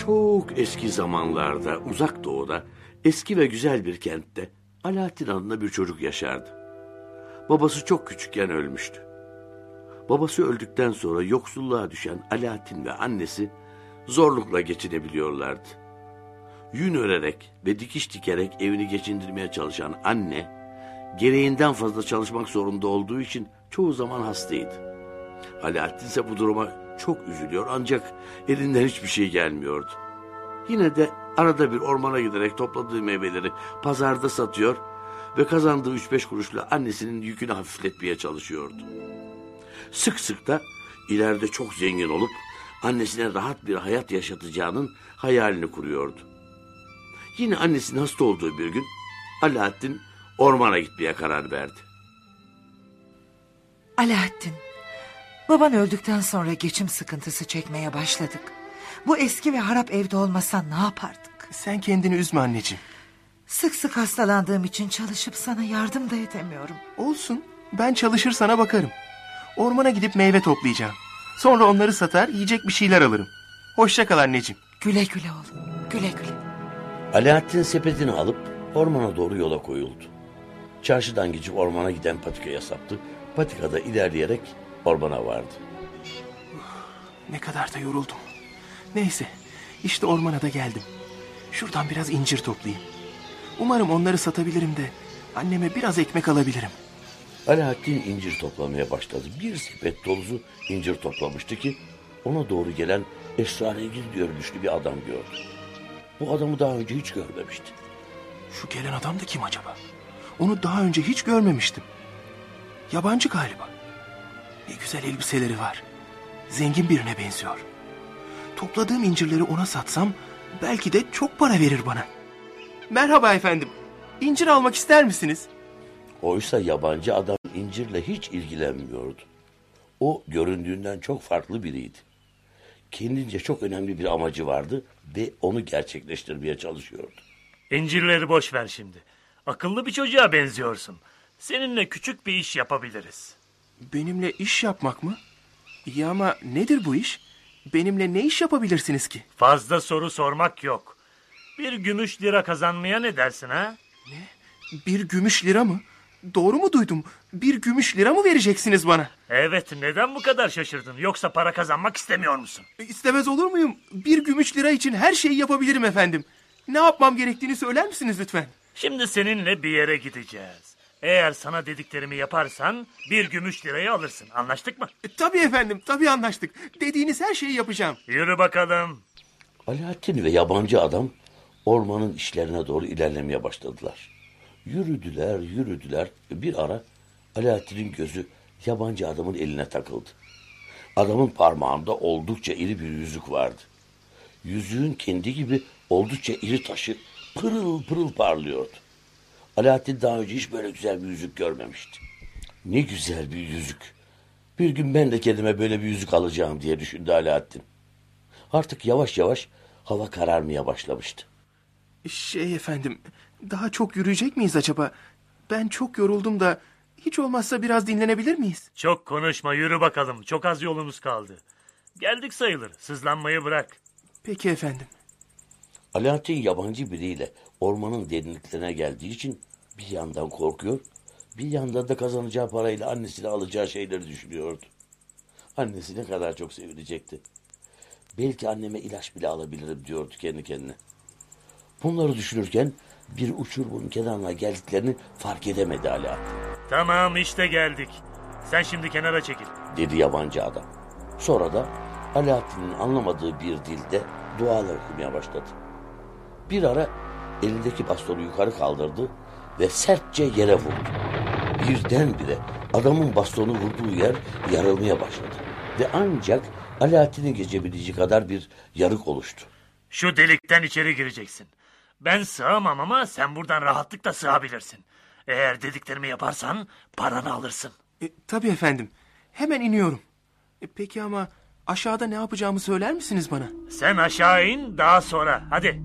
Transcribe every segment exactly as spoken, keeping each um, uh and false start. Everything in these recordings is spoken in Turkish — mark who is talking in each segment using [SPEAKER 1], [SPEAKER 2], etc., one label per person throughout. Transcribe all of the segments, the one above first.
[SPEAKER 1] Çok eski zamanlarda uzak doğuda eski ve güzel bir kentte Alaaddin adında bir çocuk yaşardı. Babası çok küçükken ölmüştü. Babası öldükten sonra yoksulluğa düşen Alaaddin ve annesi zorlukla geçinebiliyorlardı. Yün örerek ve dikiş dikerek evini geçindirmeye çalışan anne, gereğinden fazla çalışmak zorunda olduğu için çoğu zaman hastaydı. Alaaddin ise bu duruma çok üzülüyor ancak elinden hiçbir şey gelmiyordu. Yine de arada bir ormana giderek topladığı meyveleri pazarda satıyor ve kazandığı üç beş kuruşla annesinin yükünü hafifletmeye çalışıyordu. Sık sık da ileride çok zengin olup annesine rahat bir hayat yaşatacağının hayalini kuruyordu. Yine annesinin hasta olduğu bir gün Alaaddin ormana gitmeye karar verdi.
[SPEAKER 2] Alaaddin, baban öldükten sonra geçim sıkıntısı çekmeye başladık. Bu eski ve harap evde olmasan ne yapardık?
[SPEAKER 3] Sen kendini üzme anneciğim.
[SPEAKER 2] Sık sık hastalandığım için çalışıp sana yardım da edemiyorum.
[SPEAKER 3] Olsun, ben çalışır sana bakarım. Ormana gidip meyve toplayacağım. Sonra onları satar, yiyecek bir şeyler alırım. Hoşça kal anneciğim.
[SPEAKER 2] Güle güle oğlum, güle güle.
[SPEAKER 1] Alaaddin sepetini alıp ormana doğru yola koyuldu. Çarşıdan geçip ormana giden patikaya saptı. Patikada ilerleyerek ormana vardı.
[SPEAKER 3] Ne kadar da yoruldum. Neyse, işte ormana da geldim. Şuradan biraz incir toplayayım. Umarım onları satabilirim de anneme biraz ekmek alabilirim.
[SPEAKER 1] Alaaddin incir toplamaya başladı. Bir sepet dolusu incir toplamıştı ki ona doğru gelen esrarengiz görünüşlü bir adam gördü. Bu adamı daha önce hiç görmemişti.
[SPEAKER 3] Şu gelen adam da kim acaba? Onu daha önce hiç görmemiştim. Yabancı galiba. Ne güzel elbiseleri var. Zengin birine benziyor. Topladığım incirleri ona satsam belki de çok para verir bana. Merhaba efendim. İncir almak ister misiniz?
[SPEAKER 1] Oysa yabancı adam incirle hiç ilgilenmiyordu. O göründüğünden çok farklı biriydi. Kendince çok önemli bir amacı vardı ve onu gerçekleştirmeye çalışıyordu.
[SPEAKER 4] İncirleri boş ver şimdi. Akıllı bir çocuğa benziyorsun. Seninle küçük bir iş yapabiliriz.
[SPEAKER 3] Benimle iş yapmak mı? İyi ama nedir bu iş? Benimle ne iş yapabilirsiniz ki?
[SPEAKER 4] Fazla soru sormak yok. Bir gümüş lira kazanmaya ne dersin ha?
[SPEAKER 3] Ne? Bir gümüş lira mı? Doğru mu duydum? Bir gümüş lira mı vereceksiniz bana?
[SPEAKER 4] Evet, neden bu kadar şaşırdın? Yoksa para kazanmak istemiyor musun?
[SPEAKER 3] İstemez olur muyum? Bir gümüş lira için her şeyi yapabilirim efendim. Ne yapmam gerektiğini söyler misiniz lütfen?
[SPEAKER 4] Şimdi seninle bir yere gideceğiz. Eğer sana dediklerimi yaparsan bir gümüş lirayı alırsın. Anlaştık mı?
[SPEAKER 3] E, tabii efendim, tabii anlaştık. Dediğiniz her şeyi yapacağım.
[SPEAKER 4] Yürü bakalım.
[SPEAKER 1] Alaaddin ve yabancı adam ormanın işlerine doğru ilerlemeye başladılar. Yürüdüler, yürüdüler. Bir ara Alaaddin'in gözü yabancı adamın eline takıldı. Adamın parmağında oldukça iri bir yüzük vardı. Yüzüğün kendi gibi oldukça iri taşı pırıl pırıl parlıyordu. Alaaddin daha önce hiç böyle güzel bir yüzük görmemişti. Ne güzel bir yüzük. Bir gün ben de kendime böyle bir yüzük alacağım diye düşündü Alaaddin. Artık yavaş yavaş hava kararmaya başlamıştı.
[SPEAKER 3] Şey efendim, daha çok yürüyecek miyiz acaba? Ben çok yoruldum da hiç olmazsa biraz dinlenebilir miyiz?
[SPEAKER 4] Çok konuşma, yürü bakalım. Çok az yolumuz kaldı. Geldik sayılır. Sızlanmayı bırak.
[SPEAKER 3] Peki efendim.
[SPEAKER 1] Alaaddin yabancı biriyle ormanın derinliklerine geldiği için bir yandan korkuyor, bir yandan da kazanacağı parayla annesine alacağı şeyleri düşünüyordu. Annesi ne kadar çok sevinecekti. Belki anneme ilaç bile alabilirim diyordu kendi kendine. Bunları düşünürken bir uçurumun kenarına geldiklerini fark edemedi Alaaddin.
[SPEAKER 4] Tamam, işte geldik. Sen şimdi kenara çekil,
[SPEAKER 1] dedi yabancı adam. Sonra da Alaaddin'in anlamadığı bir dilde dualar okumaya başladı. Bir ara elindeki bastonu yukarı kaldırdı ve sertçe yere vurdu. Birdenbire adamın bastonu vurduğu yer yarılmaya başladı. Ve ancak Alaaddin'in geçebileceği kadar bir yarık oluştu.
[SPEAKER 4] Şu delikten içeri gireceksin. Ben sığamam ama sen buradan rahatlıkla sığabilirsin. Eğer dediklerimi yaparsan paranı alırsın.
[SPEAKER 3] E, tabii efendim. Hemen iniyorum. E, peki ama aşağıda ne yapacağımı söyler misiniz bana?
[SPEAKER 4] Sen aşağı in, daha sonra. Hadi.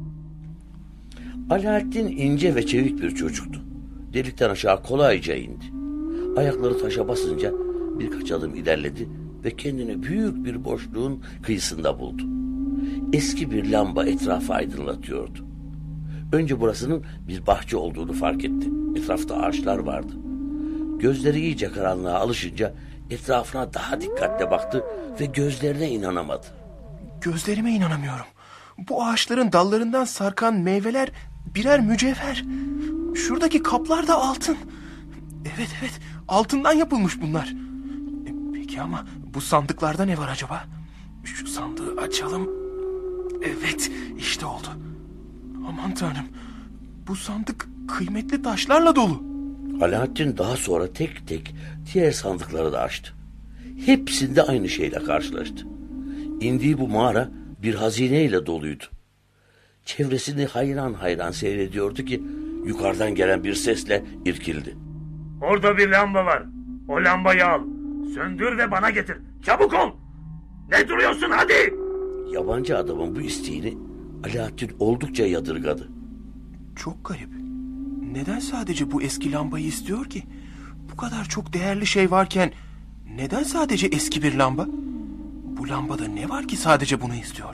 [SPEAKER 1] Alaaddin ince ve çevik bir çocuktu. Delikten aşağı kolayca indi. Ayakları taşa basınca birkaç adım ilerledi ve kendini büyük bir boşluğun kıyısında buldu. eski bir lamba etrafı aydınlatıyordu. Önce burasının bir bahçe olduğunu fark etti. Etrafta ağaçlar vardı. Gözleri iyice karanlığa alışınca etrafına daha dikkatle baktı ve gözlerine inanamadı.
[SPEAKER 3] Gözlerime inanamıyorum. Bu ağaçların dallarından sarkan meyveler birer mücevher. Şuradaki kaplar da altın. Evet evet, altından yapılmış bunlar. E, peki ama bu sandıklarda ne var acaba? Şu sandığı açalım. Evet, işte oldu. Aman tanrım, bu sandık kıymetli taşlarla dolu.
[SPEAKER 1] Alaaddin daha sonra tek tek diğer sandıkları da açtı. Hepsinde aynı şeyle karşılaştı. İndiği bu mağara bir hazineyle doluydu. Çevresini hayran hayran seyrediyordu ki yukarıdan gelen bir sesle irkildi.
[SPEAKER 4] Orada bir lamba var. O lambayı al. Söndür ve bana getir. Çabuk ol. Ne duruyorsun, hadi.
[SPEAKER 1] Yabancı adamın bu isteğini Alaaddin oldukça yadırgadı.
[SPEAKER 3] Çok garip. Neden sadece bu eski lambayı istiyor ki? Bu kadar çok değerli şey varken neden sadece eski bir lamba? Bu lambada ne var ki sadece bunu istiyor?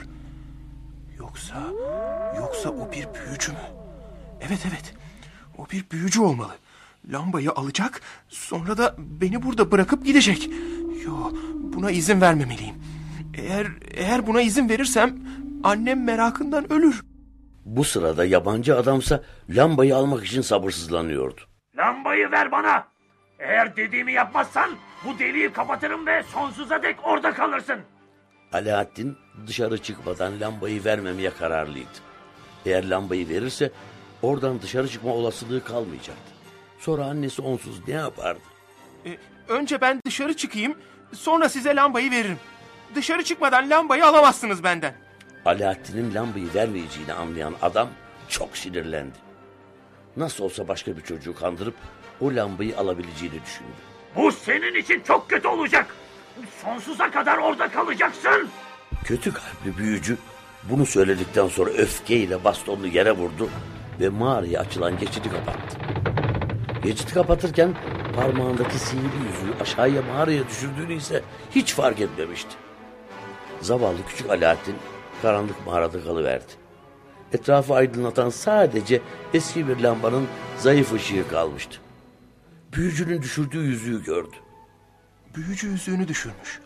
[SPEAKER 3] Yoksa, yoksa o bir büyücü mü? Evet evet, o bir büyücü olmalı. Lambayı alacak, sonra da beni burada bırakıp gidecek. Yo, buna izin vermemeliyim. Eğer eğer buna izin verirsem annem merakından ölür.
[SPEAKER 1] Bu sırada yabancı adamsa lambayı almak için sabırsızlanıyordu.
[SPEAKER 4] Lambayı ver bana. Eğer dediğimi yapmazsan bu deliği kapatırım ve sonsuza dek orada kalırsın.
[SPEAKER 1] Alaaddin dışarı çıkmadan lambayı vermemeye kararlıydı. Eğer lambayı verirse oradan dışarı çıkma olasılığı kalmayacaktı. Sonra annesi onsuz ne yapardı?
[SPEAKER 3] Ee, önce ben dışarı çıkayım, sonra size lambayı veririm. Dışarı çıkmadan lambayı alamazsınız benden.
[SPEAKER 1] Alaaddin'in lambayı vermeyeceğini anlayan adam çok sinirlendi. Nasıl olsa başka bir çocuğu kandırıp o lambayı alabileceğini düşündü.
[SPEAKER 4] Bu senin için çok kötü olacak. Sonsuza kadar orada kalacaksın.
[SPEAKER 1] Kötü kalpli büyücü bunu söyledikten sonra öfkeyle bastonunu yere vurdu ve mağaraya açılan geçidi kapattı. Geçidi kapatırken parmağındaki sihirli yüzüğü aşağıya mağaraya düşürdüğünü ise hiç fark etmemişti. Zavallı küçük Alaaddin karanlık mağarada kalıverdi. Etrafı aydınlatan sadece eski bir lambanın zayıf ışığı kalmıştı. Büyücünün düşürdüğü yüzüğü gördü.
[SPEAKER 3] Büyücü yüzüğünü düşürmüş.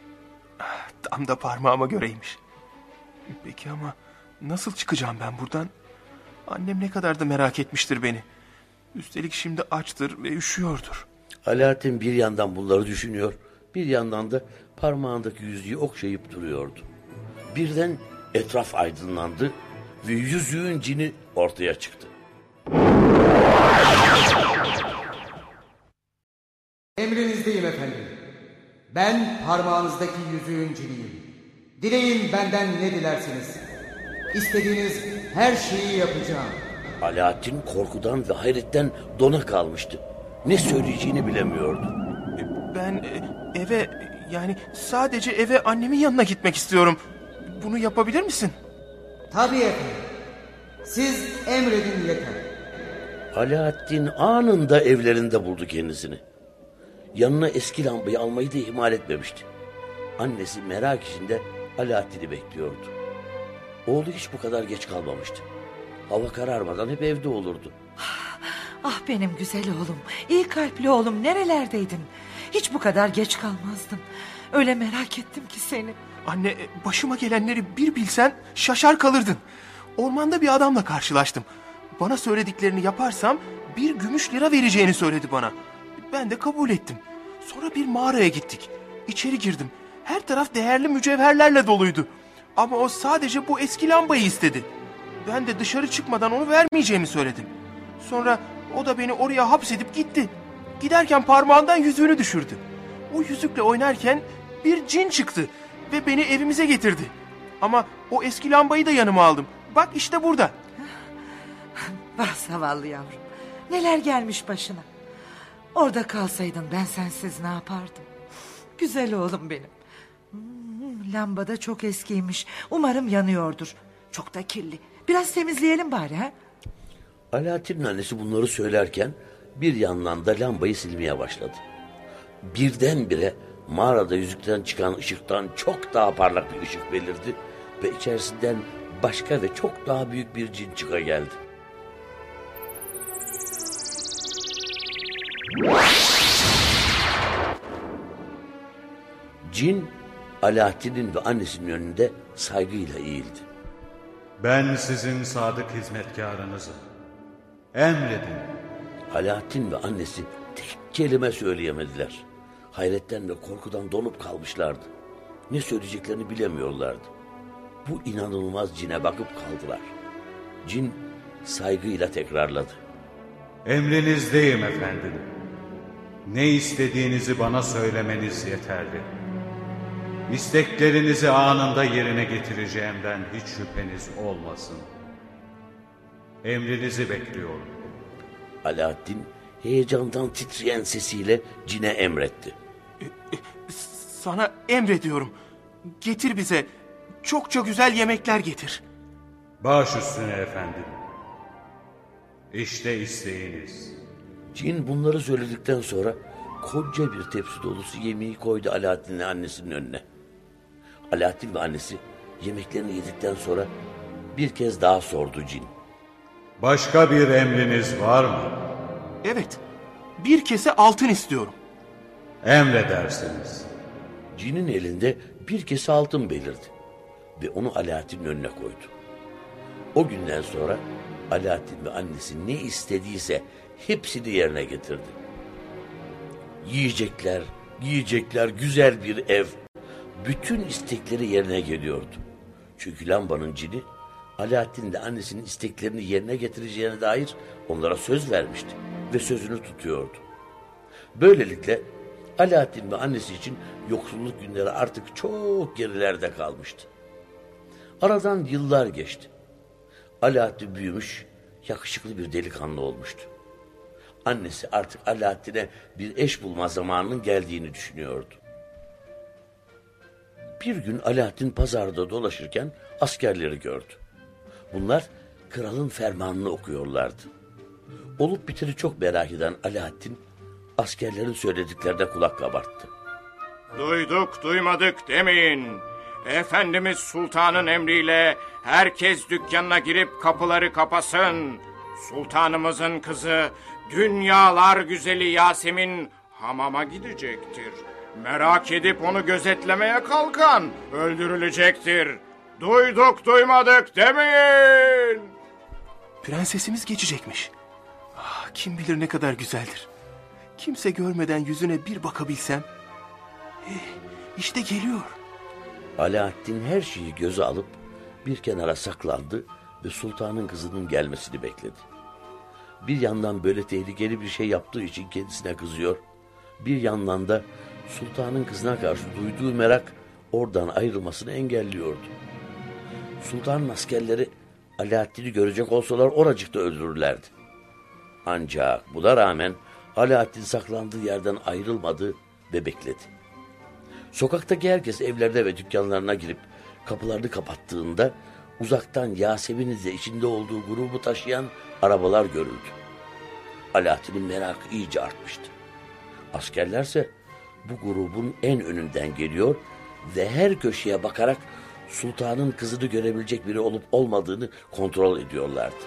[SPEAKER 3] Ah, tam da parmağıma göreymiş. Peki ama nasıl çıkacağım ben buradan? Annem ne kadar da merak etmiştir beni. Üstelik şimdi açtır ve üşüyordur.
[SPEAKER 1] Alaaddin bir yandan bunları düşünüyor, bir yandan da parmağındaki yüzüğü okşayıp duruyordu. Birden etraf aydınlandı ve yüzüğün cini ortaya çıktı.
[SPEAKER 5] Emrinizdeyim efendim. Ben parmağınızdaki yüzüğün ciniyim. Dileyin benden ne dilersiniz. İstediğiniz her şeyi yapacağım.
[SPEAKER 1] Alaaddin korkudan ve hayretten dona kalmıştı. Ne söyleyeceğini bilemiyordu.
[SPEAKER 3] Ben eve, yani sadece eve annemin yanına gitmek istiyorum. Bunu yapabilir misin?
[SPEAKER 5] Tabii efendim. Siz emredin yeter.
[SPEAKER 1] Alaaddin anında evlerinde buldu kendisini. Yanına eski lambayı almayı da ihmal etmemişti. Annesi merak içinde Alaaddin'i bekliyordu. Oğlu hiç bu kadar geç kalmamıştı. Hava kararmadan hep evde olurdu.
[SPEAKER 2] Ah benim güzel oğlum, iyi kalpli oğlum, nerelerdeydin? Hiç bu kadar geç kalmazdım. Öyle merak ettim ki seni.
[SPEAKER 3] Anne, başıma gelenleri bir bilsen şaşar kalırdın. Ormanda bir adamla karşılaştım. Bana söylediklerini yaparsam bir gümüş lira vereceğini söyledi bana. Ben de kabul ettim. Sonra bir mağaraya gittik. İçeri girdim. Her taraf değerli mücevherlerle doluydu. Ama o sadece bu eski lambayı istedi. Ben de dışarı çıkmadan onu vermeyeceğimi söyledim. Sonra o da beni oraya hapsedip gitti. Giderken parmağından yüzüğünü düşürdü. O yüzükle oynarken bir cin çıktı ve beni evimize getirdi. Ama o eski lambayı da yanıma aldım. Bak işte burada.
[SPEAKER 2] Vah zavallı yavrum. Neler gelmiş başına. Orada kalsaydın ben sensiz ne yapardım? Güzel oğlum benim. Hmm, lamba da çok eskiymiş. Umarım yanıyordur. Çok da kirli. Biraz temizleyelim bari ha?
[SPEAKER 1] Alaaddin'in annesi bunları söylerken bir yandan da lambayı silmeye başladı. Birdenbire mağarada yüzükten çıkan ışıktan çok daha parlak bir ışık belirdi ve içerisinden başka ve çok daha büyük bir cin çıka geldi. Cin, Alaaddin'in ve annesinin önünde saygıyla eğildi.
[SPEAKER 6] Ben sizin sadık hizmetkarınızım. Emredin.
[SPEAKER 1] Alaaddin ve annesi tek kelime söyleyemediler. Hayretten ve korkudan donup kalmışlardı. Ne söyleyeceklerini bilemiyorlardı. Bu inanılmaz cine bakıp kaldılar. Cin saygıyla tekrarladı.
[SPEAKER 6] Emrinizdeyim efendim. Ne istediğinizi bana söylemeniz yeterli. İsteklerinizi anında yerine getireceğimden hiç şüpheniz olmasın. Emrinizi bekliyorum.
[SPEAKER 1] Alaaddin heyecandan titreyen sesiyle cine emretti.
[SPEAKER 3] Sana emrediyorum. Getir bize çokça güzel yemekler getir.
[SPEAKER 6] Baş üstüne efendim. İşte isteğiniz.
[SPEAKER 1] Cin bunları söyledikten sonra koca bir tepsi dolusu yemeği koydu Alaaddin'le annesinin önüne. Alaaddin ve annesi yemeklerini yedikten sonra bir kez daha sordu cin.
[SPEAKER 6] Başka bir emriniz var mı?
[SPEAKER 3] Evet, bir kese altın istiyorum.
[SPEAKER 6] Emredersiniz.
[SPEAKER 1] Cinin elinde bir kese altın belirdi ve onu Alaaddin'in önüne koydu. O günden sonra Alaaddin ve annesi ne istediyse hepsini yerine getirdi. Yiyecekler, giyecekler, güzel bir ev, bütün istekleri yerine geliyordu. Çünkü lambanın cini Alaaddin de annesinin isteklerini yerine getireceğine dair onlara söz vermişti ve sözünü tutuyordu. Böylelikle Alaaddin ve annesi için yoksulluk günleri artık çok gerilerde kalmıştı. Aradan yıllar geçti. Alaaddin büyümüş, yakışıklı bir delikanlı olmuştu. Annesi artık Alaaddin'e bir eş bulma zamanının geldiğini düşünüyordu. Bir gün Alaaddin pazarda dolaşırken askerleri gördü. Bunlar kralın fermanını okuyorlardı. Olup biteni çok merak eden Alaaddin askerlerin söylediklerine kulak kabarttı.
[SPEAKER 7] Duyduk duymadık demeyin. Efendimiz Sultan'ın emriyle herkes dükkanına girip kapıları kapasın. Sultanımızın kızı dünyalar güzeli Yasemin hamama gidecektir. Merak edip onu gözetlemeye kalkan öldürülecektir. Duyduk duymadık demeyin.
[SPEAKER 3] Prensesimiz geçecekmiş. Ah, kim bilir ne kadar güzeldir. Kimse görmeden yüzüne bir bakabilsem. Eh, işte geliyor.
[SPEAKER 1] Alaaddin her şeyi göze alıp bir kenara saklandı ve sultanın kızının gelmesini bekledi. Bir yandan böyle tehlikeli bir şey yaptığı için kendisine kızıyor, bir yandan da sultanın kızına karşı duyduğu merak oradan ayrılmasını engelliyordu. Sultanın askerleri Alaaddin'i görecek olsalar oracıkta öldürürlerdi. Ancak buna rağmen Alaaddin saklandığı yerden ayrılmadı ve bekledi. Sokaktaki herkes evlerine ve dükkanlarına girip kapılarını kapattığında uzaktan Yasemin'in de içinde olduğu grubu taşıyan arabalar görüldü. Alaaddin'in merakı iyice artmıştı. Askerlerse bu grubun en önünden geliyor ve her köşeye bakarak sultanın kızını görebilecek biri olup olmadığını kontrol ediyorlardı.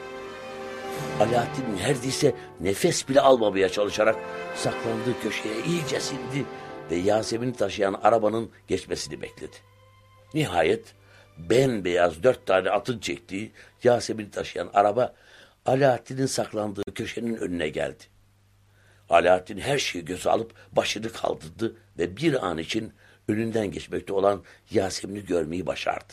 [SPEAKER 1] Alaaddin neredeyse nefes bile almamaya çalışarak saklandığı köşeye iyice sindi ve Yasemin'i taşıyan arabanın geçmesini bekledi. Nihayet bembeyaz dört tane atın çektiği Yasemin'i taşıyan araba Alaaddin'in saklandığı köşenin önüne geldi. Alaaddin her şeyi göze alıp başını kaldırdı ve bir an için önünden geçmekte olan Yasemin'i görmeyi başardı.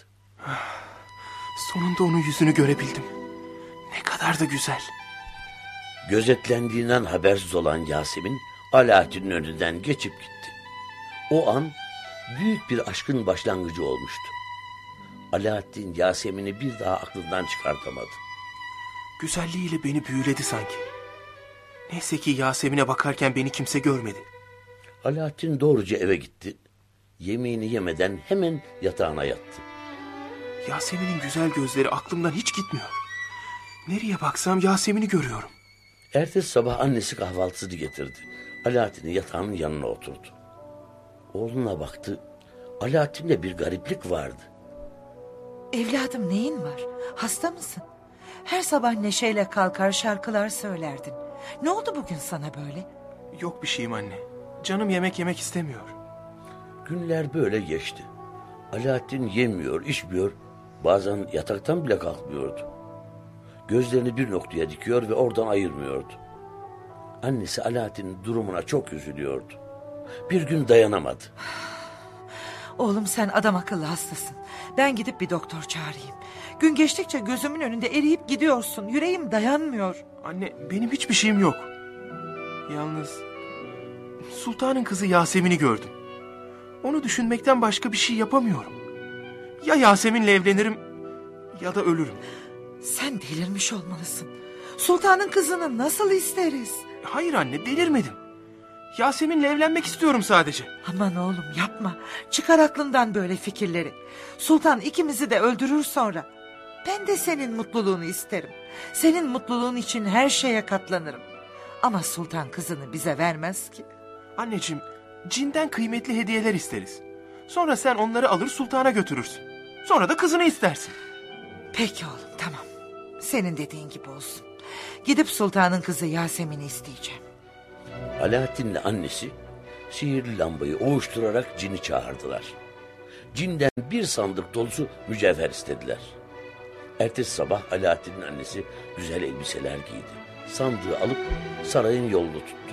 [SPEAKER 3] Sonunda onun yüzünü görebildim. Ne kadar da güzel.
[SPEAKER 1] Gözetlendiğinden habersiz olan Yasemin Alaaddin'in önünden geçip gitti. O an büyük bir aşkın başlangıcı olmuştu. Alaaddin Yasemin'i bir daha aklından çıkartamadı.
[SPEAKER 3] Güzelliğiyle beni büyüledi sanki. Neyse ki Yasemin'e bakarken beni kimse görmedi.
[SPEAKER 1] Alaaddin doğruca eve gitti. Yemeğini yemeden hemen yatağına yattı.
[SPEAKER 3] Yasemin'in güzel gözleri aklımdan hiç gitmiyor. Nereye baksam Yasemin'i görüyorum.
[SPEAKER 1] Ertesi sabah annesi kahvaltısını getirdi. Alaaddin'in yatağının yanına oturdu. Oğluna baktı. Alaaddin'de bir gariplik vardı.
[SPEAKER 2] Evladım, neyin var? Hasta mısın? Her sabah neşeyle kalkar şarkılar söylerdin. Ne oldu bugün sana böyle?
[SPEAKER 3] Yok bir şeyim anne. Canım yemek yemek istemiyor.
[SPEAKER 1] Günler böyle geçti. Alaaddin yemiyor, içmiyor. Bazen yataktan bile kalkmıyordu. Gözlerini bir noktaya dikiyor ve oradan ayırmıyordu. Annesi Alaaddin'in durumuna çok üzülüyordu. Bir gün dayanamadı.
[SPEAKER 2] Oğlum, sen adam akıllı hastasın. Ben gidip bir doktor çağırayım. Gün geçtikçe gözümün önünde eriyip gidiyorsun. Yüreğim dayanmıyor.
[SPEAKER 3] Anne, benim hiçbir şeyim yok. Yalnız sultanın kızı Yasemin'i gördüm. Onu düşünmekten başka bir şey yapamıyorum. Ya Yasemin'le evlenirim ya da ölürüm.
[SPEAKER 2] Sen delirmiş olmalısın. Sultanın kızını nasıl isteriz?
[SPEAKER 3] Hayır anne, delirmedim. Yasemin'le evlenmek istiyorum sadece.
[SPEAKER 2] Aman oğlum, yapma. Çıkar aklından böyle fikirleri. Sultan ikimizi de öldürür sonra. Ben de senin mutluluğunu isterim. Senin mutluluğun için her şeye katlanırım. Ama sultan kızını bize vermez ki.
[SPEAKER 3] Anneciğim, cinden kıymetli hediyeler isteriz. Sonra sen onları alır sultana götürürsün. Sonra da kızını istersin.
[SPEAKER 2] Peki oğlum, tamam. Senin dediğin gibi olsun. Gidip sultanın kızı Yasemin'i isteyeceğim.
[SPEAKER 1] Alaaddin'le annesi sihirli lambayı ovuşturarak cini çağırdılar. Cinden bir sandık dolusu mücevher istediler. Ertesi sabah Alaaddin'in annesi güzel elbiseler giydi. Sandığı alıp sarayın yolunu tuttu.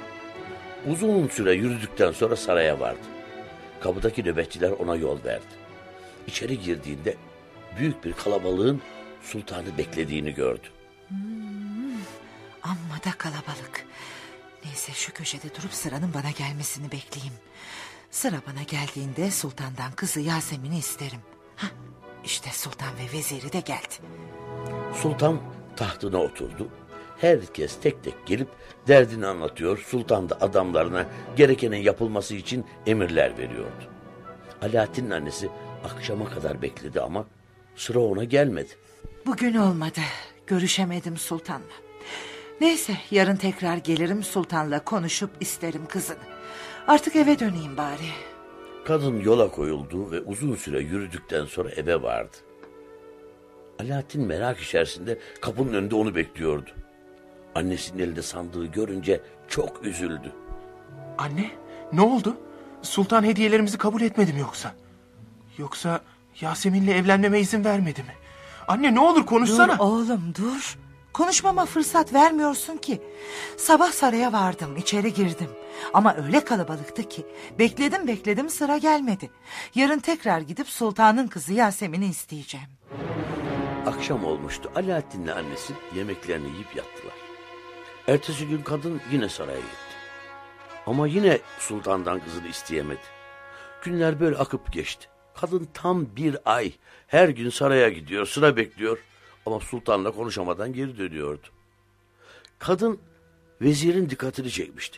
[SPEAKER 1] Uzun süre yürüdükten sonra saraya vardı. Kapıdaki nöbetçiler ona yol verdi. İçeri girdiğinde büyük bir kalabalığın sultanı beklediğini gördü.
[SPEAKER 2] Hmm, amma da kalabalık. Neyse, şu köşede durup sıranın bana gelmesini bekleyeyim. Sıra bana geldiğinde sultandan kızı Yasemin'i isterim. Hah, işte sultan ve veziri de geldi.
[SPEAKER 1] Sultan tahtına oturdu. Herkes tek tek gelip derdini anlatıyor. Sultan da adamlarına gerekenin yapılması için emirler veriyordu. Alaaddin'in annesi akşama kadar bekledi ama sıra ona gelmedi.
[SPEAKER 2] Bugün olmadı. Görüşemedim sultanla. Neyse, yarın tekrar gelirim, sultanla konuşup isterim kızını. Artık eve döneyim bari.
[SPEAKER 1] Kadın yola koyuldu ve uzun süre yürüdükten sonra eve vardı. Alaaddin merak içerisinde kapının önünde onu bekliyordu. Annesinin elinde sandığı görünce çok üzüldü.
[SPEAKER 3] Anne, ne oldu? Sultan hediyelerimizi kabul etmedi mi yoksa? Yoksa Yasemin'le evlenmeme izin vermedi mi? Anne, ne olur konuşsana.
[SPEAKER 2] Dur oğlum, dur. Konuşmama fırsat vermiyorsun ki. Sabah saraya vardım, içeri girdim. Ama öyle kalabalıktı ki bekledim bekledim, sıra gelmedi. Yarın tekrar gidip sultanın kızı Yasemin'i isteyeceğim.
[SPEAKER 1] Akşam olmuştu. Alaaddin'le annesi yemeklerini yiyip yattılar. Ertesi gün kadın yine saraya gitti. Ama yine sultandan kızını isteyemedi. Günler böyle akıp geçti. Kadın tam bir ay her gün saraya gidiyor, sıra bekliyor. Ama sultanla konuşamadan geri dönüyordu. Kadın vezirin dikkatini çekmişti.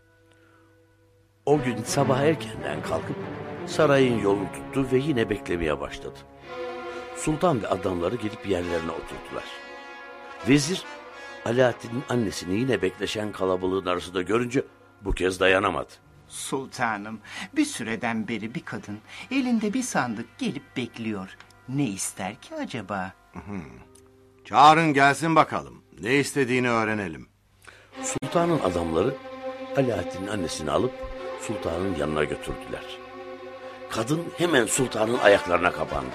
[SPEAKER 1] O gün sabah erkenden kalkıp sarayın yolunu tuttu ve yine beklemeye başladı. Sultan ve adamları gelip yerlerine oturdular. Vezir Alaaddin'in annesini yine bekleşen kalabalığın arasında görünce bu kez dayanamadı.
[SPEAKER 8] Sultanım, bir süreden beri bir kadın elinde bir sandık gelip bekliyor. Ne ister ki acaba?
[SPEAKER 9] Hmm. Çağırın gelsin bakalım. Ne istediğini öğrenelim.
[SPEAKER 1] Sultanın adamları Alaaddin'in annesini alıp sultanın yanına götürdüler. Kadın hemen sultanın ayaklarına kapandı.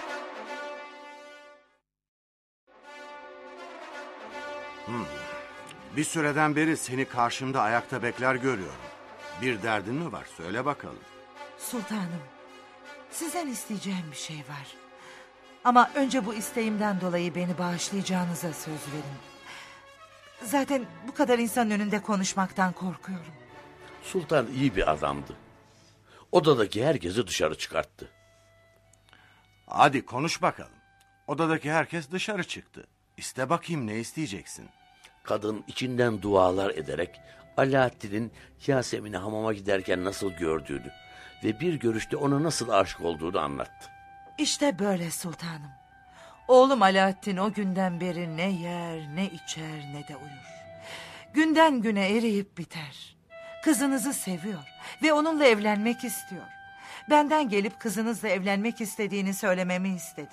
[SPEAKER 9] Hmm. Bir süreden beri seni karşımda ayakta bekler görüyorum. Bir derdin mi var? Söyle bakalım.
[SPEAKER 2] Sultanım, sizden isteyeceğim bir şey var. Ama önce bu isteğimden dolayı beni bağışlayacağınıza söz verin. Zaten bu kadar insanın önünde konuşmaktan korkuyorum.
[SPEAKER 1] Sultan iyi bir adamdı. Odadaki herkesi dışarı çıkarttı.
[SPEAKER 9] Hadi konuş bakalım. Odadaki herkes dışarı çıktı. İste bakayım, ne isteyeceksin?
[SPEAKER 1] Kadın içinden dualar ederek Alaaddin'in Yasemin'i hamama giderken nasıl gördüğünü ve bir görüşte ona nasıl aşık olduğunu anlattı.
[SPEAKER 2] İşte böyle sultanım. Oğlum Alaaddin o günden beri ne yer, ne içer, ne de uyur. Günden güne eriyip biter. Kızınızı seviyor ve onunla evlenmek istiyor. Benden gelip kızınızla evlenmek istediğini söylememi istedi.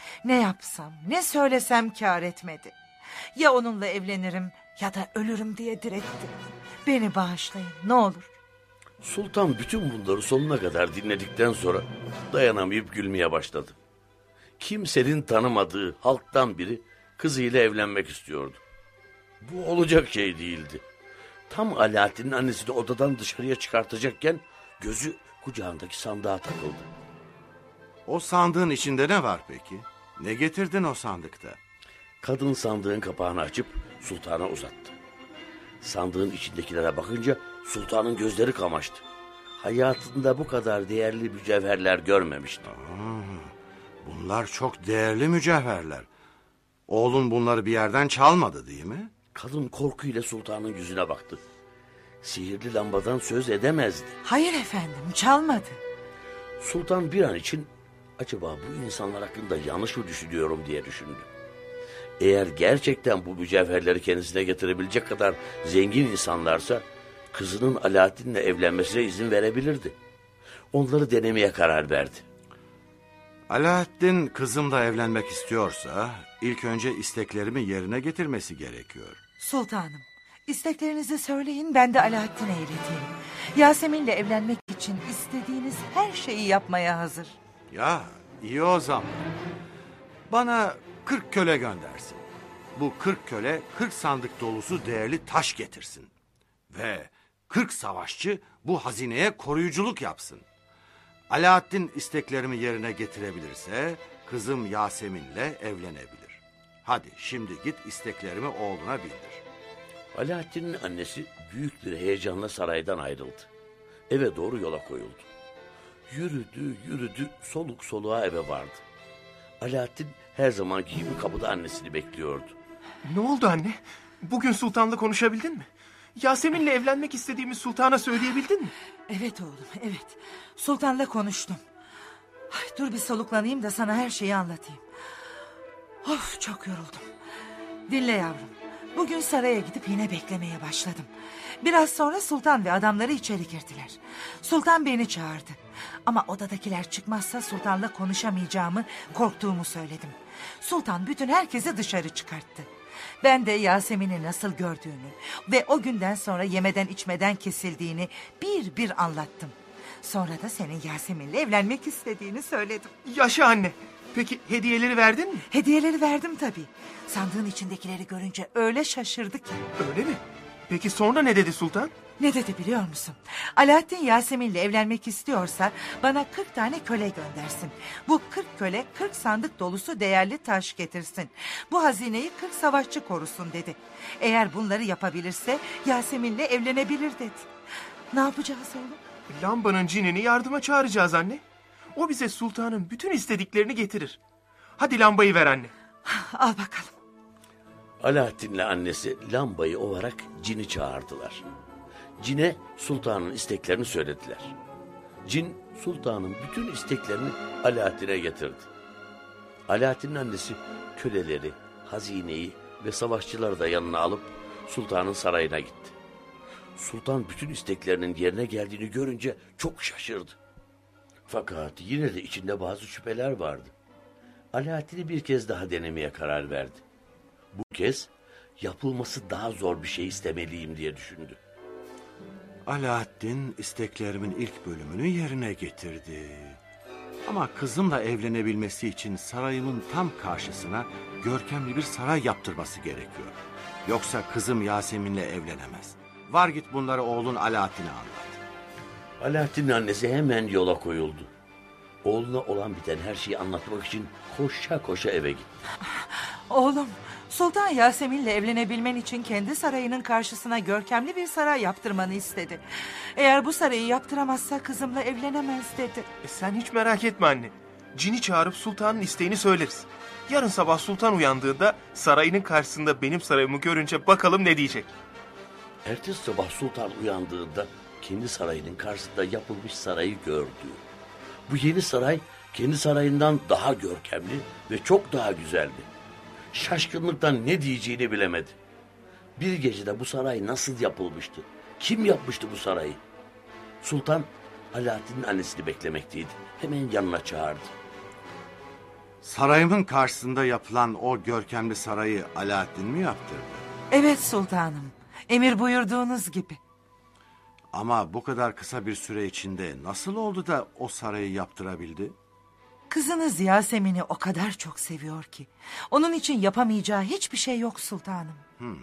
[SPEAKER 2] Ne yapsam, ne söylesem kâr etmedi. Ya onunla evlenirim ya da ölürüm diye diretti. Beni bağışlayın ne olur.
[SPEAKER 1] Sultan bütün bunları sonuna kadar dinledikten sonra dayanamayıp gülmeye başladı. Kimsenin tanımadığı halktan biri kızıyla evlenmek istiyordu. Bu olacak şey değildi. Tam Alaaddin'in annesini odadan dışarıya çıkartacakken gözü kucağındaki sandığa takıldı.
[SPEAKER 9] O sandığın içinde ne var peki? Ne getirdin o sandıkta?
[SPEAKER 1] Kadın sandığın kapağını açıp sultana uzattı. Sandığın içindekilere bakınca sultanın gözleri kamaştı. Hayatında bu kadar değerli mücevherler görmemişti.
[SPEAKER 9] Aa, bunlar çok değerli mücevherler. Oğlun bunları bir yerden çalmadı değil mi?
[SPEAKER 1] Kadın korkuyla sultanın yüzüne baktı. Sihirli lambadan söz edemezdi.
[SPEAKER 2] Hayır efendim, çalmadı.
[SPEAKER 1] Sultan bir an için acaba bu insanlar hakkında yanlış mı düşünüyorum diye düşündü. Eğer gerçekten bu mücevherleri kendisine getirebilecek kadar zengin insanlarsa kızının Alaaddin'le evlenmesine izin verebilirdi. Onları denemeye karar verdi.
[SPEAKER 9] Alaaddin kızımla evlenmek istiyorsa ilk önce isteklerimi yerine getirmesi gerekiyor.
[SPEAKER 2] Sultanım, isteklerinizi söyleyin, ben de Alaaddin'e ileteyim. Yasemin'le evlenmek için istediğiniz her şeyi yapmaya hazır.
[SPEAKER 9] Ya iyi o zaman. Bana kırk köle göndersin. Bu kırk köle kırk sandık dolusu değerli taş getirsin. Ve kırk savaşçı bu hazineye koruyuculuk yapsın. Alaaddin isteklerimi yerine getirebilirse kızım Yasemin'le evlenebilir. Hadi şimdi git isteklerimi oğluna bildir.
[SPEAKER 1] Alaaddin'in annesi büyük bir heyecanla saraydan ayrıldı. Eve doğru yola koyuldu. Yürüdü yürüdü soluk soluğa eve vardı. Alaaddin her zamanki gibi kapıda annesini bekliyordu.
[SPEAKER 3] Ne oldu anne? Bugün sultanla konuşabildin mi? Yasemin'le evlenmek istediğimi sultana söyleyebildin mi?
[SPEAKER 2] Evet oğlum, evet. Sultanla konuştum. Ay, dur bir soluklanayım da sana her şeyi anlatayım. Of, çok yoruldum. Dinle yavrum. Bugün saraya gidip yine beklemeye başladım. Biraz sonra sultan ve adamları içeri girdiler. Sultan beni çağırdı. Ama odadakiler çıkmazsa sultanla konuşamayacağımı, korktuğumu söyledim. Sultan bütün herkesi dışarı çıkarttı. Ben de Yasemin'i nasıl gördüğünü ve o günden sonra yemeden içmeden kesildiğini bir bir anlattım. Sonra da senin Yasemin'le evlenmek istediğini söyledim.
[SPEAKER 3] Yaşa anne. Peki hediyeleri verdin mi?
[SPEAKER 2] Hediyeleri verdim tabii. Sandığın içindekileri görünce öyle şaşırdı ki.
[SPEAKER 3] Öyle mi? Peki sonra ne dedi sultan?
[SPEAKER 2] Ne dedi biliyor musun? Alaaddin Yasemin'le evlenmek istiyorsa bana kırk tane köle göndersin. Bu kırk köle kırk sandık dolusu değerli taş getirsin. Bu hazineyi kırk savaşçı korusun dedi. Eğer bunları yapabilirse Yasemin'le evlenebilir dedi. Ne yapacağız oğlum?
[SPEAKER 3] Lambanın cinini yardıma çağıracağız anne. O bize sultanın bütün istediklerini getirir. Hadi lambayı ver anne.
[SPEAKER 2] Al bakalım.
[SPEAKER 1] Alaaddin'le annesi lambayı ovarak cini çağırdılar. Cine sultanın isteklerini söylediler. Cin sultanın bütün isteklerini Alaaddin'e getirdi. Alaaddin'in annesi köleleri, hazineyi ve savaşçıları da yanına alıp sultanın sarayına gitti. Sultan bütün isteklerinin yerine geldiğini görünce çok şaşırdı. Fakat yine de içinde bazı şüpheler vardı. Alaaddin'i bir kez daha denemeye karar verdi. Bu kez yapılması daha zor bir şey istemeliyim diye düşündü.
[SPEAKER 9] Alaaddin isteklerimin ilk bölümünü yerine getirdi. Ama kızımla evlenebilmesi için sarayımın tam karşısına görkemli bir saray yaptırması gerekiyor. Yoksa kızım Yasemin'le evlenemez. Var git bunları oğlun Alaaddin'e anlat.
[SPEAKER 1] Alaaddin'in annesi hemen yola koyuldu. Oğluna olan biten her şeyi anlatmak için koşa koşa eve gitti.
[SPEAKER 2] Oğlum, Sultan Yasemin'le evlenebilmen için kendi sarayının karşısına görkemli bir saray yaptırmanı istedi. Eğer bu sarayı yaptıramazsa kızımla evlenemez dedi.
[SPEAKER 3] E sen hiç merak etme anne. Cini çağırıp sultanın isteğini söyleriz. Yarın sabah sultan uyandığında sarayının karşısında benim sarayımı görünce bakalım ne diyecek.
[SPEAKER 1] Ertesi sabah sultan uyandığında kendi sarayının karşısında yapılmış sarayı gördü. Bu yeni saray kendi sarayından daha görkemli ve çok daha güzeldi. Şaşkınlıktan ne diyeceğini bilemedi. Bir gecede bu saray nasıl yapılmıştı? Kim yapmıştı bu sarayı? Sultan Alaaddin'in annesini beklemekteydi. Hemen yanına çağırdı.
[SPEAKER 9] Sarayımın karşısında yapılan o görkemli sarayı Alaaddin mi yaptırdı?
[SPEAKER 2] Evet sultanım. Emir buyurduğunuz gibi.
[SPEAKER 9] Ama bu kadar kısa bir süre içinde nasıl oldu da o sarayı yaptırabildi?
[SPEAKER 2] Kızınız Yasemin'i o kadar çok seviyor ki. Onun için yapamayacağı hiçbir şey yok sultanım.
[SPEAKER 9] Hmm.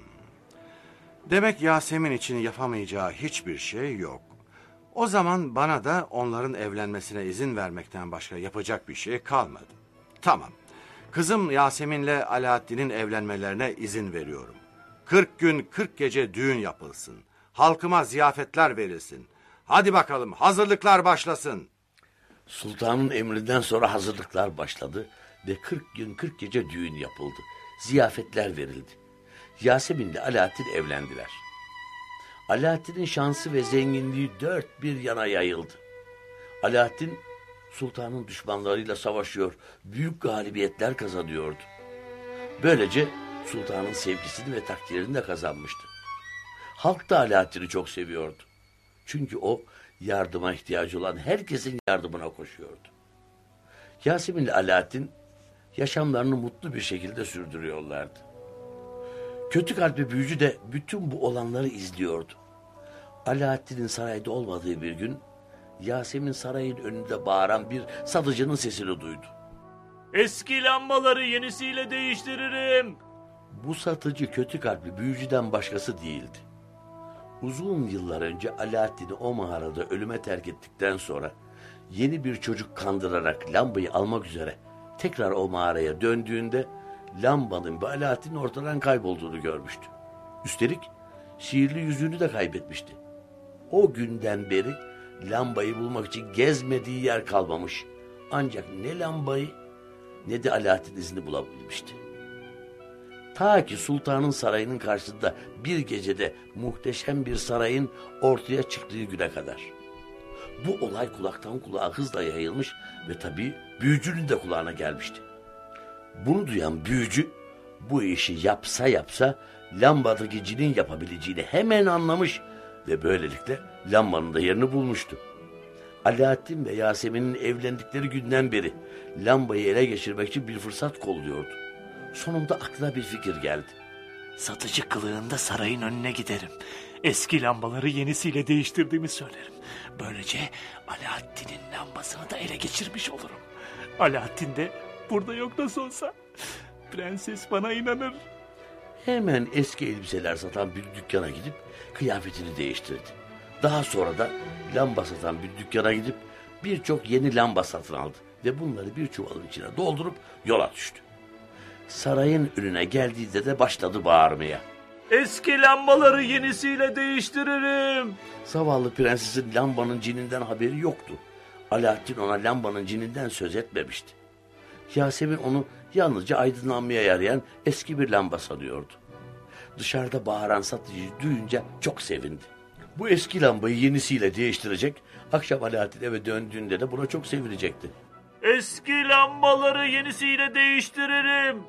[SPEAKER 9] Demek Yasemin için yapamayacağı hiçbir şey yok. O zaman bana da onların evlenmesine izin vermekten başka yapacak bir şey kalmadı. Tamam. Kızım Yasemin'le Alaaddin'in evlenmelerine izin veriyorum. Kırk gün kırk gece düğün yapılsın. Halkıma ziyafetler verilsin. Hadi bakalım hazırlıklar başlasın.
[SPEAKER 1] Sultanın emrinden sonra hazırlıklar başladı ve kırk gün kırk gece düğün yapıldı. Ziyafetler verildi. Yasemin ile Alaaddin evlendiler. Alaaddin'in şansı ve zenginliği dört bir yana yayıldı. Alaaddin sultanın düşmanlarıyla savaşıyor, büyük galibiyetler kazanıyordu. Böylece sultanın sevgisini ve takdirini de kazanmıştı. Halk da Alaaddin'i çok seviyordu. Çünkü o yardıma ihtiyacı olan herkesin yardımına koşuyordu. Yasemin ile Alaaddin yaşamlarını mutlu bir şekilde sürdürüyorlardı. Kötü kalpli büyücü de bütün bu olanları izliyordu. Alaaddin'in sarayda olmadığı bir gün Yasemin sarayın önünde bağıran bir satıcının sesini duydu.
[SPEAKER 4] Eski lambaları yenisiyle değiştiririm.
[SPEAKER 1] Bu satıcı kötü kalpli büyücüden başkası değildi. Uzun yıllar önce Alaaddin'i o mağarada ölüme terk ettikten sonra yeni bir çocuk kandırarak lambayı almak üzere tekrar o mağaraya döndüğünde lambanın ve Alaaddin'in ortadan kaybolduğunu görmüştü. Üstelik sihirli yüzüğünü de kaybetmişti. O günden beri lambayı bulmak için gezmediği yer kalmamış. Ancak ne lambayı ne de Alaaddin izini bulabilmişti. Ta ki sultanın sarayının karşısında bir gecede muhteşem bir sarayın ortaya çıktığı güne kadar. Bu olay kulaktan kulağa hızla yayılmış ve tabii büyücünün de kulağına gelmişti. Bunu duyan büyücü bu işi yapsa yapsa lambadaki cinin yapabileceğini hemen anlamış ve böylelikle lambanın da yerini bulmuştu. Alaaddin ve Yasemin'in evlendikleri günden beri lambayı ele geçirmek için bir fırsat kolluyordu. Sonunda aklına bir fikir geldi.
[SPEAKER 4] Satıcı kılığında sarayın önüne giderim. Eski lambaları yenisiyle değiştirdiğimi söylerim. Böylece Alaaddin'in lambasını da ele geçirmiş olurum. Alaaddin de burada yok nasıl olsa. Prenses bana inanır.
[SPEAKER 1] Hemen eski elbiseler satan bir dükkana gidip kıyafetini değiştirdi. Daha sonra da lamba satan bir dükkana gidip birçok yeni lamba satın aldı ve bunları bir çuvalın içine doldurup yola düştü. Sarayın önüne geldiğinde de başladı bağırmaya.
[SPEAKER 4] Eski lambaları yenisiyle değiştiririm.
[SPEAKER 1] Zavallı prensesin lambanın cininden haberi yoktu. Alaaddin ona lambanın cininden söz etmemişti. Yasemin onu yalnızca aydınlanmaya yarayan eski bir lamba sanıyordu. Dışarıda bağıran satıcıyı duyunca çok sevindi. Bu eski lambayı yenisiyle değiştirecek, akşam Alaaddin eve döndüğünde de buna çok sevinecekti.
[SPEAKER 4] Eski lambaları yenisiyle değiştiririm.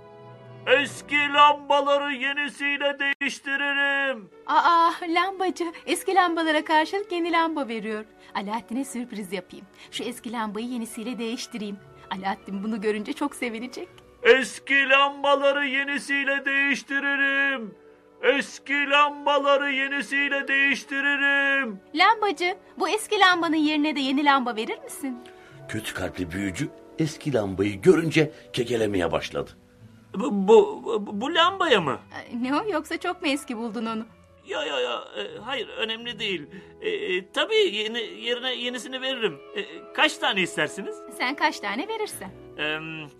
[SPEAKER 4] Eski lambaları yenisiyle değiştiririm.
[SPEAKER 10] Aa, lambacı eski lambalara karşılık yeni lamba veriyor. Alaaddin'e sürpriz yapayım. Şu eski lambayı yenisiyle değiştireyim. Alaaddin bunu görünce çok sevinecek.
[SPEAKER 4] Eski lambaları yenisiyle değiştiririm. Eski lambaları yenisiyle değiştiririm.
[SPEAKER 10] Lambacı, bu eski lambanın yerine de yeni lamba verir misin?
[SPEAKER 1] Kötü kalpli büyücü eski lambayı görünce kekelemeye başladı.
[SPEAKER 4] Bu, bu, bu lambaya mı?
[SPEAKER 10] Ne o, yoksa çok mu eski buldun onu?
[SPEAKER 4] Ya ya ya, hayır önemli değil. E, tabii yeni, yerine yenisini veririm. E, kaç tane istersiniz?
[SPEAKER 10] Sen kaç tane verirsen.
[SPEAKER 4] E,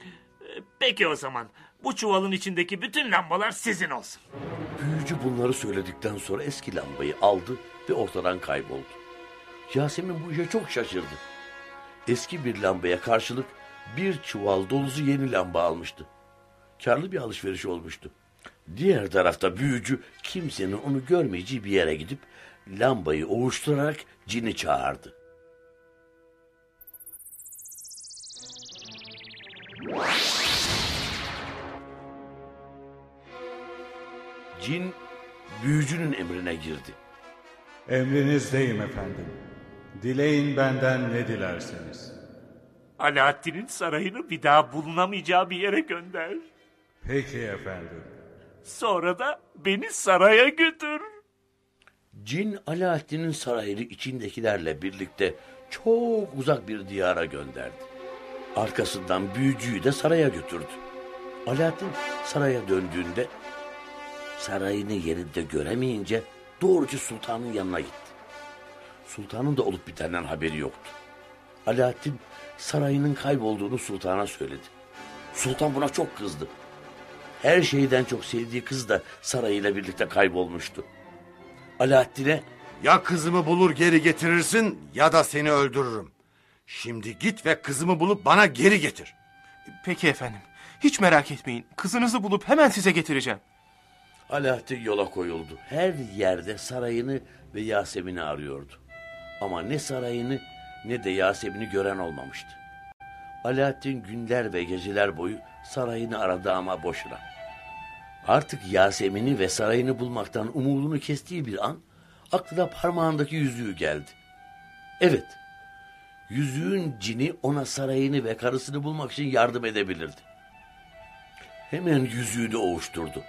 [SPEAKER 4] peki o zaman. Bu çuvalın içindeki bütün lambalar sizin olsun.
[SPEAKER 1] Büyücü bunları söyledikten sonra eski lambayı aldı ve ortadan kayboldu. Yasemin bu işe çok şaşırdı. Eski bir lambaya karşılık bir çuval dolusu yeni lamba almıştı. Karlı bir alışveriş olmuştu. Diğer tarafta büyücü kimsenin onu görmeyeceği bir yere gidip lambayı ovuşturarak cini çağırdı. Cin büyücünün emrine girdi.
[SPEAKER 6] Emrinizdeyim efendim. Dileyin benden ne dilerseniz.
[SPEAKER 4] Alaaddin'in sarayını bir daha bulunamayacağı bir yere gönder.
[SPEAKER 6] Peki efendim.
[SPEAKER 4] Sonra da beni saraya götür.
[SPEAKER 1] Cin Alaaddin'in sarayını içindekilerle birlikte çok uzak bir diyara gönderdi. Arkasından büyücüyü de saraya götürdü. Alaaddin saraya döndüğünde sarayını yerinde göremeyince doğruca sultanın yanına gitti. Sultanın da olup bitenden haberi yoktu. Alaaddin sarayının kaybolduğunu sultana söyledi. Sultan buna çok kızdı. Her şeyden çok sevdiği kız da sarayıyla birlikte kaybolmuştu. Alaaddin'e
[SPEAKER 9] Ya kızımı bulur geri getirirsin ya da seni öldürürüm. Şimdi git ve kızımı bulup bana geri getir.
[SPEAKER 3] Peki efendim. Hiç merak etmeyin. Kızınızı bulup hemen size getireceğim.
[SPEAKER 1] Alaaddin yola koyuldu. Her yerde sarayını ve Yasemin'i arıyordu. Ama ne sarayını ne de Yasemin'i gören olmamıştı. Alaaddin günler ve geceler boyu sarayını aradı ama boşuna. Artık Yasemin'i ve sarayını bulmaktan umudunu kestiği bir an aklına parmağındaki yüzüğü geldi. Evet, yüzüğün cini ona sarayını ve karısını bulmak için yardım edebilirdi. Hemen yüzüğünü ovuşturdu.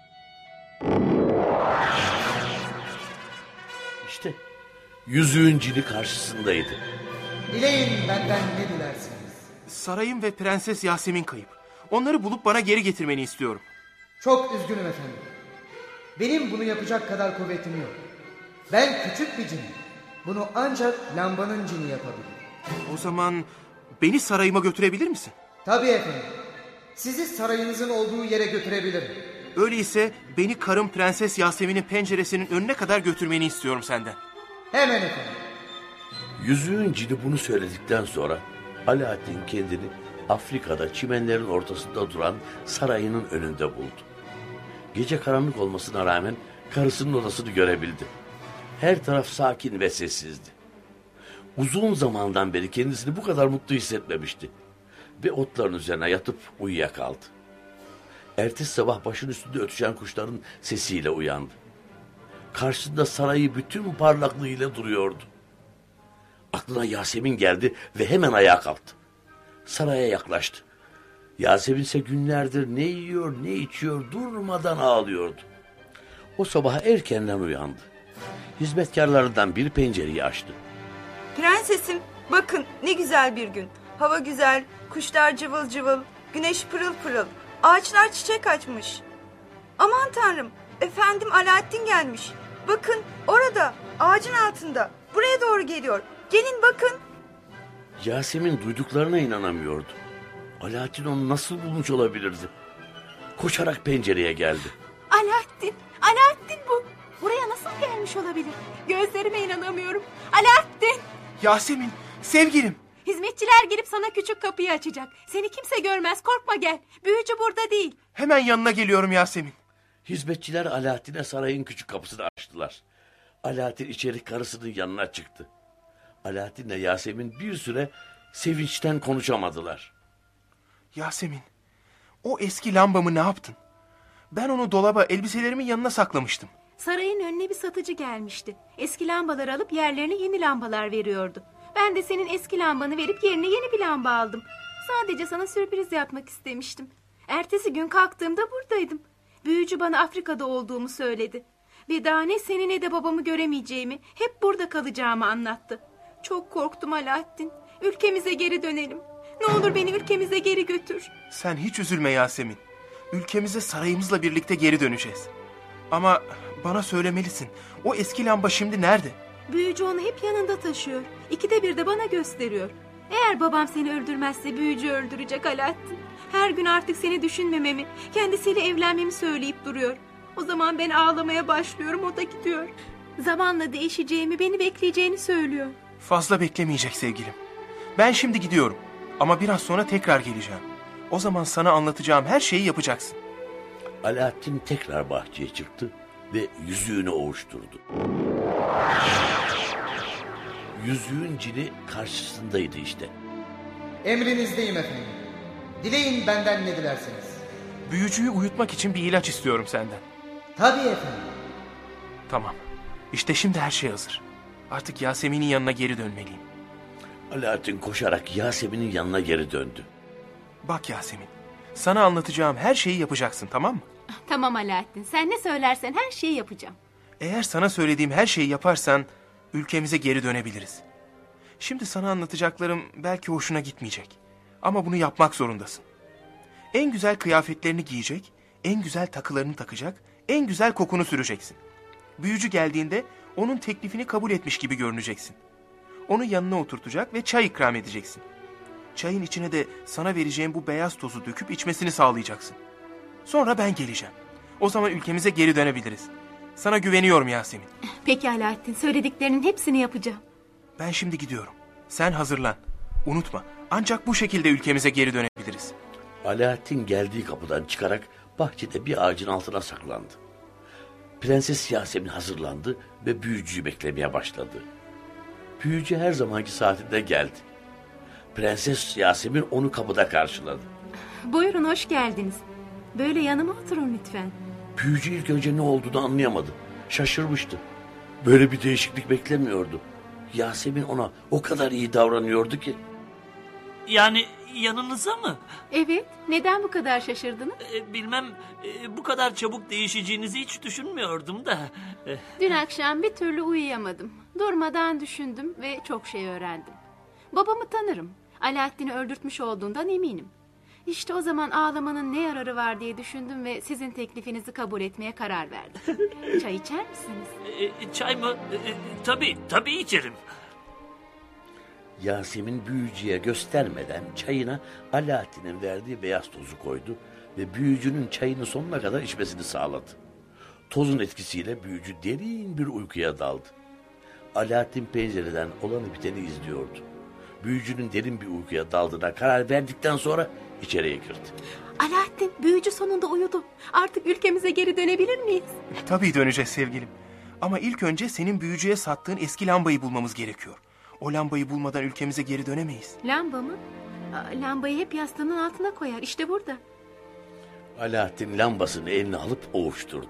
[SPEAKER 1] İşte yüzüğün cini karşısındaydı.
[SPEAKER 5] Dileyin benden ne dilersiniz?
[SPEAKER 3] Sarayım ve Prenses Yasemin kayıp. Onları bulup bana geri getirmeni istiyorum.
[SPEAKER 5] Çok üzgünüm efendim. Benim bunu yapacak kadar kuvvetim yok. Ben küçük bir cinim. Bunu ancak lambanın cini yapabilir.
[SPEAKER 3] O zaman beni sarayıma götürebilir misin?
[SPEAKER 5] Tabii efendim. Sizi sarayınızın olduğu yere götürebilirim.
[SPEAKER 3] Öyleyse beni karım Prenses Yasemin'in penceresinin önüne kadar götürmeni istiyorum senden.
[SPEAKER 5] Hemen efendim.
[SPEAKER 1] Yüzüğün cini bunu söyledikten sonra Alaaddin kendini Afrika'da çimenlerin ortasında duran sarayının önünde buldu. Gece karanlık olmasına rağmen karısının odasını görebildi. Her taraf sakin ve sessizdi. Uzun zamandan beri kendisini bu kadar mutlu hissetmemişti. Ve otların üzerine yatıp uyuyakaldı. Ertesi sabah başın üstünde ötüşen kuşların sesiyle uyandı. Karşısında sarayı bütün parlaklığıyla duruyordu. Aklına Yasemin geldi ve hemen ayağa kalktı. Saraya yaklaştı. Yasemin ise günlerdir ne yiyor ne içiyor durmadan ağlıyordu. O sabah erkenden uyandı. Hizmetkarlarından biri pencereyi açtı.
[SPEAKER 11] Prensesim, bakın ne güzel bir gün. Hava güzel, kuşlar cıvıl cıvıl, güneş pırıl pırıl, ağaçlar çiçek açmış. Aman tanrım, efendim Alaaddin gelmiş. Bakın orada, ağacın altında, buraya doğru geliyor. Gelin bakın.
[SPEAKER 1] Yasemin duyduklarına inanamıyordu. Alaaddin onu nasıl bulmuş olabilirdi? Koşarak pencereye geldi.
[SPEAKER 10] Alaaddin, Alaaddin bu. Buraya nasıl gelmiş olabilir? Gözlerime inanamıyorum. Alaaddin.
[SPEAKER 3] Yasemin, sevgilim.
[SPEAKER 10] Hizmetçiler gelip sana küçük kapıyı açacak. Seni kimse görmez, korkma gel. Büyücü burada değil.
[SPEAKER 3] Hemen yanına geliyorum Yasemin.
[SPEAKER 1] Hizmetçiler Alaaddin'e sarayın küçük kapısını açtılar. Alaaddin içeri karısının yanına çıktı. Alaaddin'le Yasemin bir süre sevinçten konuşamadılar.
[SPEAKER 3] Yasemin, o eski lambamı ne yaptın? Ben onu dolaba elbiselerimin yanına saklamıştım.
[SPEAKER 10] Sarayın önüne bir satıcı gelmişti. Eski lambaları alıp yerlerine yeni lambalar veriyordu. Ben de senin eski lambanı verip yerine yeni bir lamba aldım. Sadece sana sürpriz yapmak istemiştim. Ertesi gün kalktığımda buradaydım. Büyücü bana Afrika'da olduğumu söyledi. Bir daha ne seni ne de babamı göremeyeceğimi, hep burada kalacağımı anlattı. Çok korktum Alaaddin. Ülkemize geri dönelim. Ne olur beni ülkemize geri götür.
[SPEAKER 3] Sen hiç üzülme Yasemin. Ülkemize sarayımızla birlikte geri döneceğiz. Ama bana söylemelisin. O eski lamba şimdi nerede?
[SPEAKER 10] Büyücü onu hep yanında taşıyor. İkide bir de bana gösteriyor. Eğer babam seni öldürmezse büyücü öldürecek Alaaddin. Her gün artık seni düşünmememi, kendisiyle evlenmemi söyleyip duruyor. O zaman ben ağlamaya başlıyorum, o da gidiyor. Zamanla değişeceğimi, beni bekleyeceğini söylüyor.
[SPEAKER 3] Fazla beklemeyecek sevgilim. Ben şimdi gidiyorum. Ama biraz sonra tekrar geleceğim. O zaman sana anlatacağım her şeyi yapacaksın.
[SPEAKER 1] Alaaddin tekrar bahçeye çıktı ve yüzüğünü ovuşturdu. Yüzüğün cini karşısındaydı işte.
[SPEAKER 5] Emrinizdeyim efendim. Dileyin benden ne dilerseniz.
[SPEAKER 3] Büyücüyü uyutmak için bir ilaç istiyorum senden.
[SPEAKER 5] Tabii efendim.
[SPEAKER 3] Tamam. İşte şimdi her şey hazır. Artık Yasemin'in yanına geri dönmeliyim.
[SPEAKER 1] Alaaddin koşarak Yasemin'in yanına geri döndü.
[SPEAKER 3] Bak Yasemin, sana anlatacağım her şeyi yapacaksın, tamam mı?
[SPEAKER 10] Tamam Alaaddin, sen ne söylersen her şeyi yapacağım.
[SPEAKER 3] Eğer sana söylediğim her şeyi yaparsan ülkemize geri dönebiliriz. Şimdi sana anlatacaklarım belki hoşuna gitmeyecek. Ama bunu yapmak zorundasın. En güzel kıyafetlerini giyecek, en güzel takılarını takacak, en güzel kokunu süreceksin. Büyücü geldiğinde onun teklifini kabul etmiş gibi görüneceksin. Onu yanına oturtacak ve çay ikram edeceksin. Çayın içine de sana vereceğim bu beyaz tozu döküp içmesini sağlayacaksın. Sonra ben geleceğim. O zaman ülkemize geri dönebiliriz. Sana güveniyorum Yasemin.
[SPEAKER 10] Peki Alaaddin, söylediklerinin hepsini yapacağım.
[SPEAKER 3] Ben şimdi gidiyorum. Sen hazırlan. Unutma, ancak bu şekilde ülkemize geri dönebiliriz.
[SPEAKER 1] Alaaddin geldiği kapıdan çıkarak bahçede bir ağacın altına saklandı. Prenses Yasemin hazırlandı ve büyücüyü beklemeye başladı. Büyücü her zamanki saatinde geldi. Prenses Yasemin onu kapıda karşıladı.
[SPEAKER 10] Buyurun, hoş geldiniz. Böyle yanıma oturun lütfen.
[SPEAKER 1] Büyücü ilk önce ne olduğunu anlayamadı. Şaşırmıştı. Böyle bir değişiklik beklemiyordu. Yasemin ona o kadar iyi davranıyordu ki.
[SPEAKER 4] Yani yanınıza mı?
[SPEAKER 10] Evet, neden bu kadar şaşırdınız?
[SPEAKER 4] Ee, bilmem, e, bu kadar çabuk değişeceğinizi hiç düşünmüyordum da. E,
[SPEAKER 10] Dün akşam bir türlü uyuyamadım. Durmadan düşündüm ve çok şey öğrendim. Babamı tanırım. Alaaddin'i öldürtmüş olduğundan eminim. İşte o zaman ağlamanın ne yararı var diye düşündüm ve sizin teklifinizi kabul etmeye karar verdim. Çay içer misiniz?
[SPEAKER 4] e, çay mı? E, e, tabii, tabii içerim.
[SPEAKER 1] Yasemin büyücüye göstermeden çayına Alaaddin'in verdiği beyaz tozu koydu ve büyücünün çayını sonuna kadar içmesini sağladı. Tozun etkisiyle büyücü derin bir uykuya daldı. Alaaddin pencereden olanı biteni izliyordu. Büyücünün derin bir uykuya daldığına karar verdikten sonra içeriye girdi.
[SPEAKER 10] Alaaddin, büyücü sonunda uyudu. Artık ülkemize geri dönebilir miyiz?
[SPEAKER 3] Tabii döneceğiz sevgilim. Ama ilk önce senin büyücüye sattığın eski lambayı bulmamız gerekiyor. O lambayı bulmadan ülkemize geri dönemeyiz.
[SPEAKER 10] Lamba mı? Aa, lambayı hep yastığının altına koyar. İşte burada.
[SPEAKER 1] Alaaddin lambasını eline alıp ovuşturdu.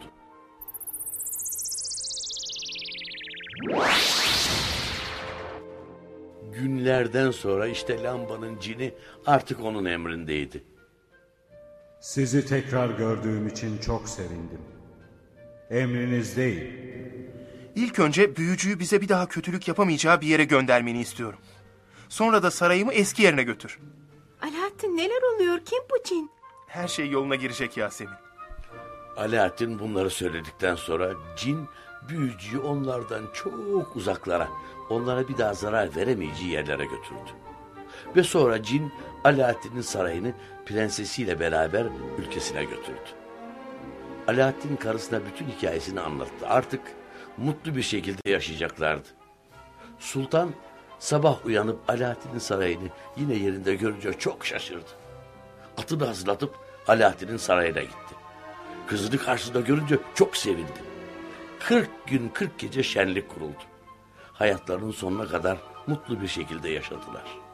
[SPEAKER 1] Günlerden sonra işte lambanın cini artık onun emrindeydi.
[SPEAKER 6] Sizi tekrar gördüğüm için çok sevindim. Emrinizdeyim.
[SPEAKER 3] İlk önce büyücüyü bize bir daha kötülük yapamayacağı bir yere göndermeni istiyorum. Sonra da sarayımı eski yerine götür.
[SPEAKER 10] Alaaddin, neler oluyor? Kim bu cin?
[SPEAKER 3] Her şey yoluna girecek Yasemin.
[SPEAKER 1] Alaaddin bunları söyledikten sonra cin büyücüyü onlardan çok uzaklara, onlara bir daha zarar veremeyeceği yerlere götürdü. Ve sonra cin Alaaddin'in sarayını prensesiyle beraber ülkesine götürdü. Alaaddin karısına bütün hikayesini anlattı. Artık mutlu bir şekilde yaşayacaklardı. Sultan sabah uyanıp Alaaddin'in sarayını yine yerinde görünce çok şaşırdı. Atını hazırlatıp Alaaddin'in sarayına gitti. Kızını karşısında görünce çok sevindi. Kırk gün kırk gece şenlik kuruldu. Hayatlarının sonuna kadar mutlu bir şekilde yaşadılar.